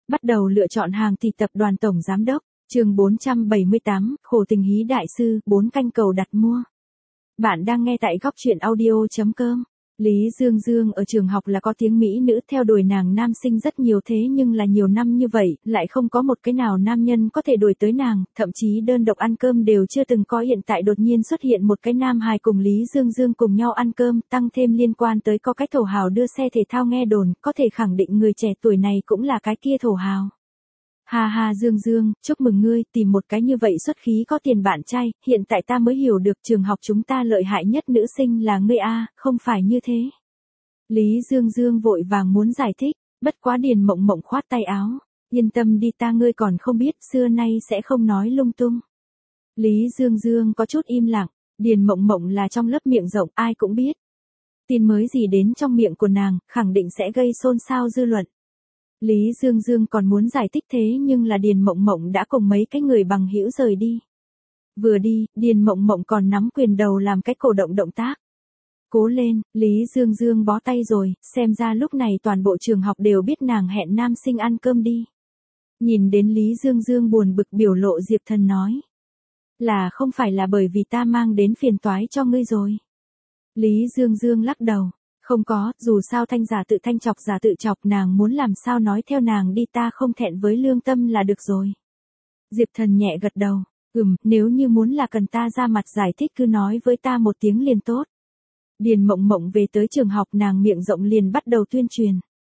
Bắt đầu lựa chọn hàng thì tập đoàn tổng giám đốc, chương 478, khổ tình hí đại sư, 4 canh cầu đặt mua. Bạn đang nghe tại góc truyện audio.com. Lý Dương Dương ở trường học là có tiếng mỹ nữ theo đuổi nàng nam sinh rất nhiều, thế nhưng là nhiều năm như vậy, lại không có một cái nào nam nhân có thể đuổi tới nàng, thậm chí đơn độc ăn cơm đều chưa từng có. Hiện tại đột nhiên xuất hiện một cái nam hài cùng Lý Dương Dương cùng nhau ăn cơm, tăng thêm liên quan tới có cái thổ hào đưa xe thể thao, nghe đồn, có thể khẳng định người trẻ tuổi này cũng là cái kia thổ hào. Ha ha Dương Dương, chúc mừng ngươi, tìm một cái như vậy xuất khí có tiền bạn trai, hiện tại ta mới hiểu được trường học chúng ta lợi hại nhất nữ sinh là ngươi a, không phải như thế. Lý Dương Dương vội vàng muốn giải thích, bất quá Điền Mộng Mộng khoát tay áo, yên tâm đi, ta ngươi còn không biết, xưa nay sẽ không nói lung tung. Lý Dương Dương có chút im lặng, Điền Mộng Mộng là trong lớp miệng rộng, ai cũng biết. Tin mới gì đến trong miệng của nàng, khẳng định sẽ gây xôn xao dư luận. Lý Dương Dương còn muốn giải thích, thế nhưng là Điền Mộng Mộng đã cùng mấy cái người bằng hữu rời đi. Vừa đi, Điền Mộng Mộng còn nắm quyền đầu làm cái cổ động tác. Cố lên, Lý Dương Dương bó tay rồi, xem ra lúc này toàn bộ trường học đều biết nàng hẹn nam sinh ăn cơm đi. Nhìn đến Lý Dương Dương buồn bực biểu lộ, Diệp Thần nói. Là không phải là bởi vì ta mang đến phiền toái cho ngươi rồi. Lý Dương Dương lắc đầu. Không có, dù sao thanh giả tự thanh chọc giả tự chọc, nàng muốn làm sao nói theo nàng đi, ta không thẹn với lương tâm là được rồi. Diệp Thần nhẹ gật đầu, nếu như muốn là cần ta ra mặt giải thích cứ nói với ta một tiếng liền tốt. Điền Mộng Mộng về tới trường học, nàng miệng rộng liền bắt đầu tuyên truyền.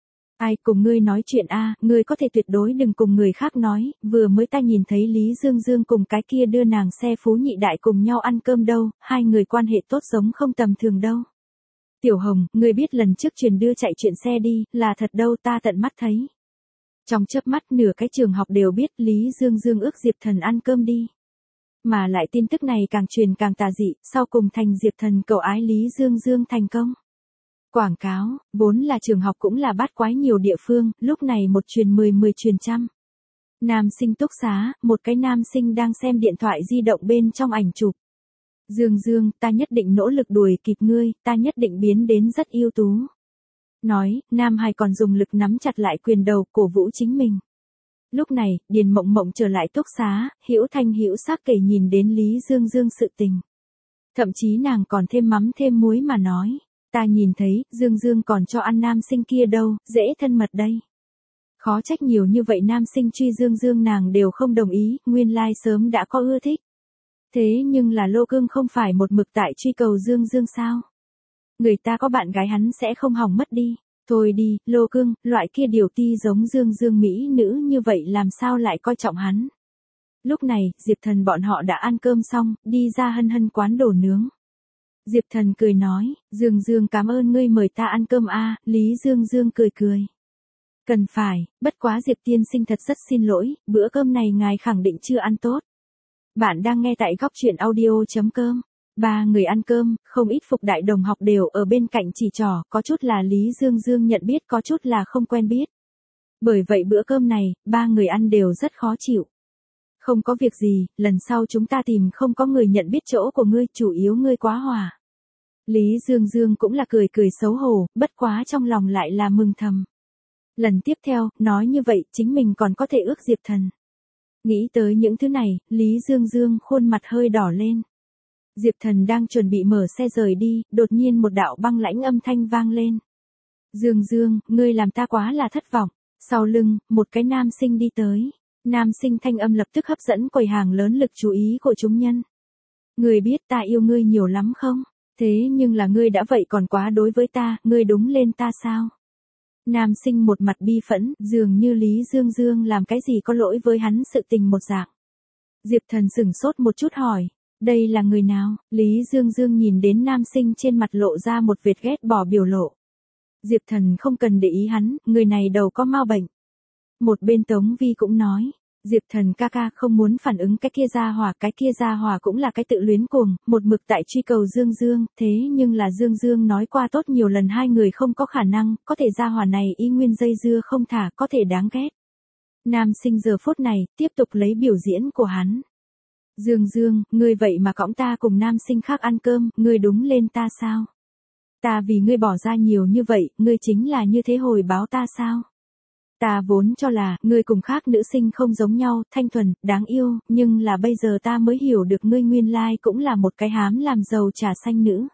Ai cùng ngươi nói chuyện a, ngươi có thể tuyệt đối đừng cùng người khác nói, vừa mới ta nhìn thấy Lý Dương Dương cùng cái kia đưa nàng xe phú nhị đại cùng nhau ăn cơm đâu, hai người quan hệ tốt giống không tầm thường đâu. Tiểu Hồng, ngươi biết lần trước truyền đưa chạy chuyện xe đi, là thật đâu, ta tận mắt thấy. Trong chớp mắt nửa cái trường học đều biết Lý Dương Dương ước Diệp Thần ăn cơm đi. Mà lại tin tức này càng truyền càng tà dị, sau cùng thành Diệp Thần cầu ái Lý Dương Dương thành công. Quảng cáo, vốn là trường học cũng là bát quái nhiều địa phương, lúc này một truyền 10 truyền trăm. Nam sinh túc xá, một cái nam sinh đang xem điện thoại di động bên trong ảnh chụp. Dương Dương, ta nhất định nỗ lực đuổi kịp ngươi, ta nhất định biến đến rất ưu tú. Nói, Nam Hải còn dùng lực nắm chặt lại quyền đầu, cổ vũ chính mình. Lúc này, Điền Mộng Mộng trở lại túc xá, hữu thanh hữu sắc kể nhìn đến Lý Dương Dương sự tình. Thậm chí nàng còn thêm mắm thêm muối mà nói, ta nhìn thấy, Dương Dương còn cho ăn nam sinh kia đâu, dễ thân mật đây. Khó trách nhiều như vậy nam sinh truy Dương Dương nàng đều không đồng ý, nguyên lai sớm đã có ưa thích. Thế nhưng là Lô Cương không phải một mực tại truy cầu Dương Dương sao? Người ta có bạn gái hắn sẽ không hỏng mất đi. Thôi đi, Lô Cương, loại kia điều ti giống Dương Dương mỹ nữ như vậy làm sao lại coi trọng hắn. Lúc này, Diệp Thần bọn họ đã ăn cơm xong, đi ra hân hân quán đồ nướng. Diệp Thần cười nói, Dương Dương cảm ơn ngươi mời ta ăn cơm a. Lý Dương Dương cười cười. Cần phải, bất quá Diệp tiên sinh thật rất xin lỗi, bữa cơm này ngài khẳng định chưa ăn tốt. Bạn đang nghe tại góc truyện audio.com. Ba người ăn cơm, không ít Phục Đại đồng học đều ở bên cạnh chỉ trỏ, có chút là Lý Dương Dương nhận biết, có chút là không quen biết. Bởi vậy bữa cơm này, ba người ăn đều rất khó chịu. Không có việc gì, lần sau chúng ta tìm không có người nhận biết chỗ của ngươi, chủ yếu ngươi quá hòa. Lý Dương Dương cũng là cười cười xấu hổ, bất quá trong lòng lại là mừng thầm. Lần tiếp theo, nói như vậy, chính mình còn có thể ước Diệp Thần. Nghĩ tới những thứ này, Lý Dương Dương khuôn mặt hơi đỏ lên. Diệp Thần đang chuẩn bị mở xe rời đi, đột nhiên một đạo băng lãnh âm thanh vang lên. Dương Dương, ngươi làm ta quá là thất vọng. Sau lưng, một cái nam sinh đi tới. Nam sinh thanh âm lập tức hấp dẫn quầy hàng lớn lực chú ý của chúng nhân. Ngươi biết ta yêu ngươi nhiều lắm không? Thế nhưng là ngươi đã vậy còn quá đối với ta, ngươi đúng lên ta sao? Nam sinh một mặt bi phẫn, dường như Lý Dương Dương làm cái gì có lỗi với hắn sự tình một dạng. Diệp Thần sửng sốt một chút hỏi, đây là người nào? Lý Dương Dương nhìn đến nam sinh trên mặt lộ ra một vệt ghét bỏ biểu lộ. Diệp Thần không cần để ý hắn, người này đầu có mau bệnh. Một bên Tống Vi cũng nói, Diệp Thần ca ca không muốn phản ứng cái kia gia hỏa cũng là cái tự luyến cuồng, một mực tại truy cầu Dương Dương, thế nhưng là Dương Dương nói qua tốt nhiều lần hai người không có khả năng, có thể gia hỏa này y nguyên dây dưa không thả, có thể đáng ghét. Nam sinh giờ phút này, tiếp tục lấy biểu diễn của hắn. Dương Dương, ngươi vậy mà cõng ta cùng nam sinh khác ăn cơm, ngươi đúng lên ta sao? Ta vì ngươi bỏ ra nhiều như vậy, ngươi chính là như thế hồi báo ta sao? Ta vốn cho là, ngươi cùng khác nữ sinh không giống nhau, thanh thuần, đáng yêu, nhưng là bây giờ ta mới hiểu được ngươi nguyên lai cũng là một cái hám làm giàu trà xanh nữ.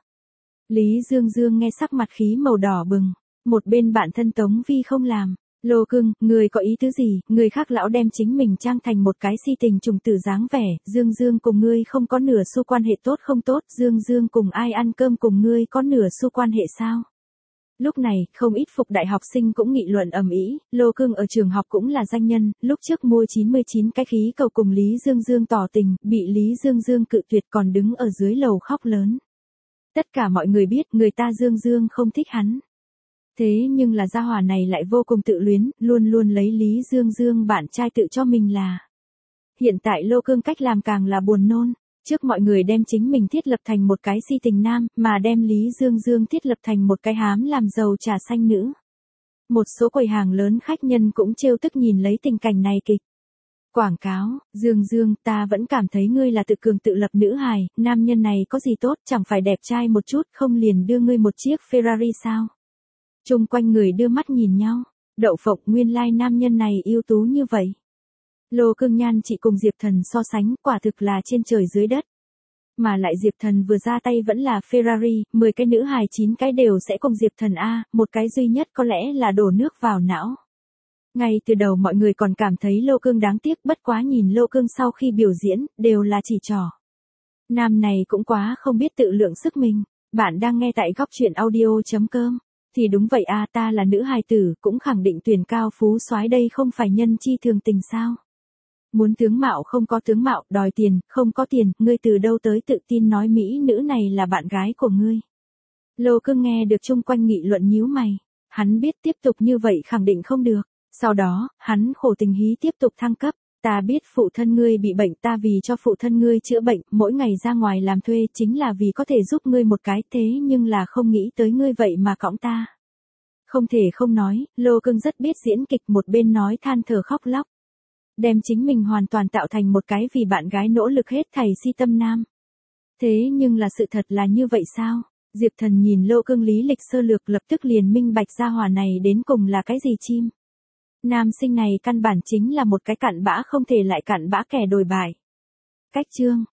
Lý Dương Dương nghe sắc mặt khí màu đỏ bừng, một bên bạn thân Tống Vi không làm. Lô Cưng, ngươi có ý tứ gì, người khác lão đem chính mình trang thành một cái si tình trùng tử dáng vẻ, Dương Dương cùng ngươi không có nửa xu quan hệ tốt không tốt, Dương Dương cùng ai ăn cơm cùng ngươi có nửa xu quan hệ sao? Lúc này, không ít phục đại học sinh cũng nghị luận ầm ĩ, Lô Cưng ở trường học cũng là danh nhân, lúc trước mua 99 cái khí cầu cùng Lý Dương Dương tỏ tình, bị Lý Dương Dương cự tuyệt còn đứng ở dưới lầu khóc lớn. Tất cả mọi người biết người ta Dương Dương không thích hắn. Thế nhưng là gia hỏa này lại vô cùng tự luyến, luôn luôn lấy Lý Dương Dương bạn trai tự cho mình là. Hiện tại Lô Cương cách làm càng là buồn nôn. Trước mọi người đem chính mình thiết lập thành một cái si tình nam, mà đem Lý Dương Dương thiết lập thành một cái hám làm giàu trà xanh nữ. Một số quầy hàng lớn khách nhân cũng trêu tức nhìn lấy tình cảnh này kịch. Quảng cáo, Dương Dương, ta vẫn cảm thấy ngươi là tự cường tự lập nữ hài, nam nhân này có gì tốt, chẳng phải đẹp trai một chút, không liền đưa ngươi một chiếc Ferrari sao? Chung quanh người đưa mắt nhìn nhau, đậu phộng nguyên lai nam nhân này ưu tú như vậy. Lô Cương Nhan chị cùng Diệp Thần so sánh, quả thực là trên trời dưới đất. Mà lại Diệp Thần vừa ra tay vẫn là Ferrari, 10 cái nữ hài 9 cái đều sẽ cùng Diệp Thần A, một cái duy nhất có lẽ là đổ nước vào não. Ngay từ đầu mọi người còn cảm thấy Lô Cương đáng tiếc, bất quá nhìn Lô Cương sau khi biểu diễn, đều là chỉ trỏ. Nam này cũng quá không biết tự lượng sức mình. Bạn đang nghe tại góc truyện audio.com. Thì đúng vậy a, ta là nữ hài tử, cũng khẳng định tuyển cao phú soái đây không phải nhân chi thường tình sao. Muốn tướng mạo không có tướng mạo, đòi tiền, không có tiền, ngươi từ đâu tới tự tin nói mỹ nữ này là bạn gái của ngươi. Lô Cương nghe được chung quanh nghị luận nhíu mày. Hắn biết tiếp tục như vậy khẳng định không được. Sau đó, hắn khổ tình hí tiếp tục thăng cấp. Ta biết phụ thân ngươi bị bệnh, ta vì cho phụ thân ngươi chữa bệnh, mỗi ngày ra ngoài làm thuê chính là vì có thể giúp ngươi một cái, thế nhưng là không nghĩ tới ngươi vậy mà cõng ta. Không thể không nói, Lô Cương rất biết diễn kịch, một bên nói than thở khóc lóc. Đem chính mình hoàn toàn tạo thành một cái vì bạn gái nỗ lực hết thảy si tâm nam. Thế nhưng là sự thật là như vậy sao? Diệp Thần nhìn Lô Cương lý lịch sơ lược lập tức liền minh bạch ra hỏa này đến cùng là cái gì chim. Nam sinh này căn bản chính là một cái cặn bã không thể lại cặn bã kẻ đồi bại. Cách chương.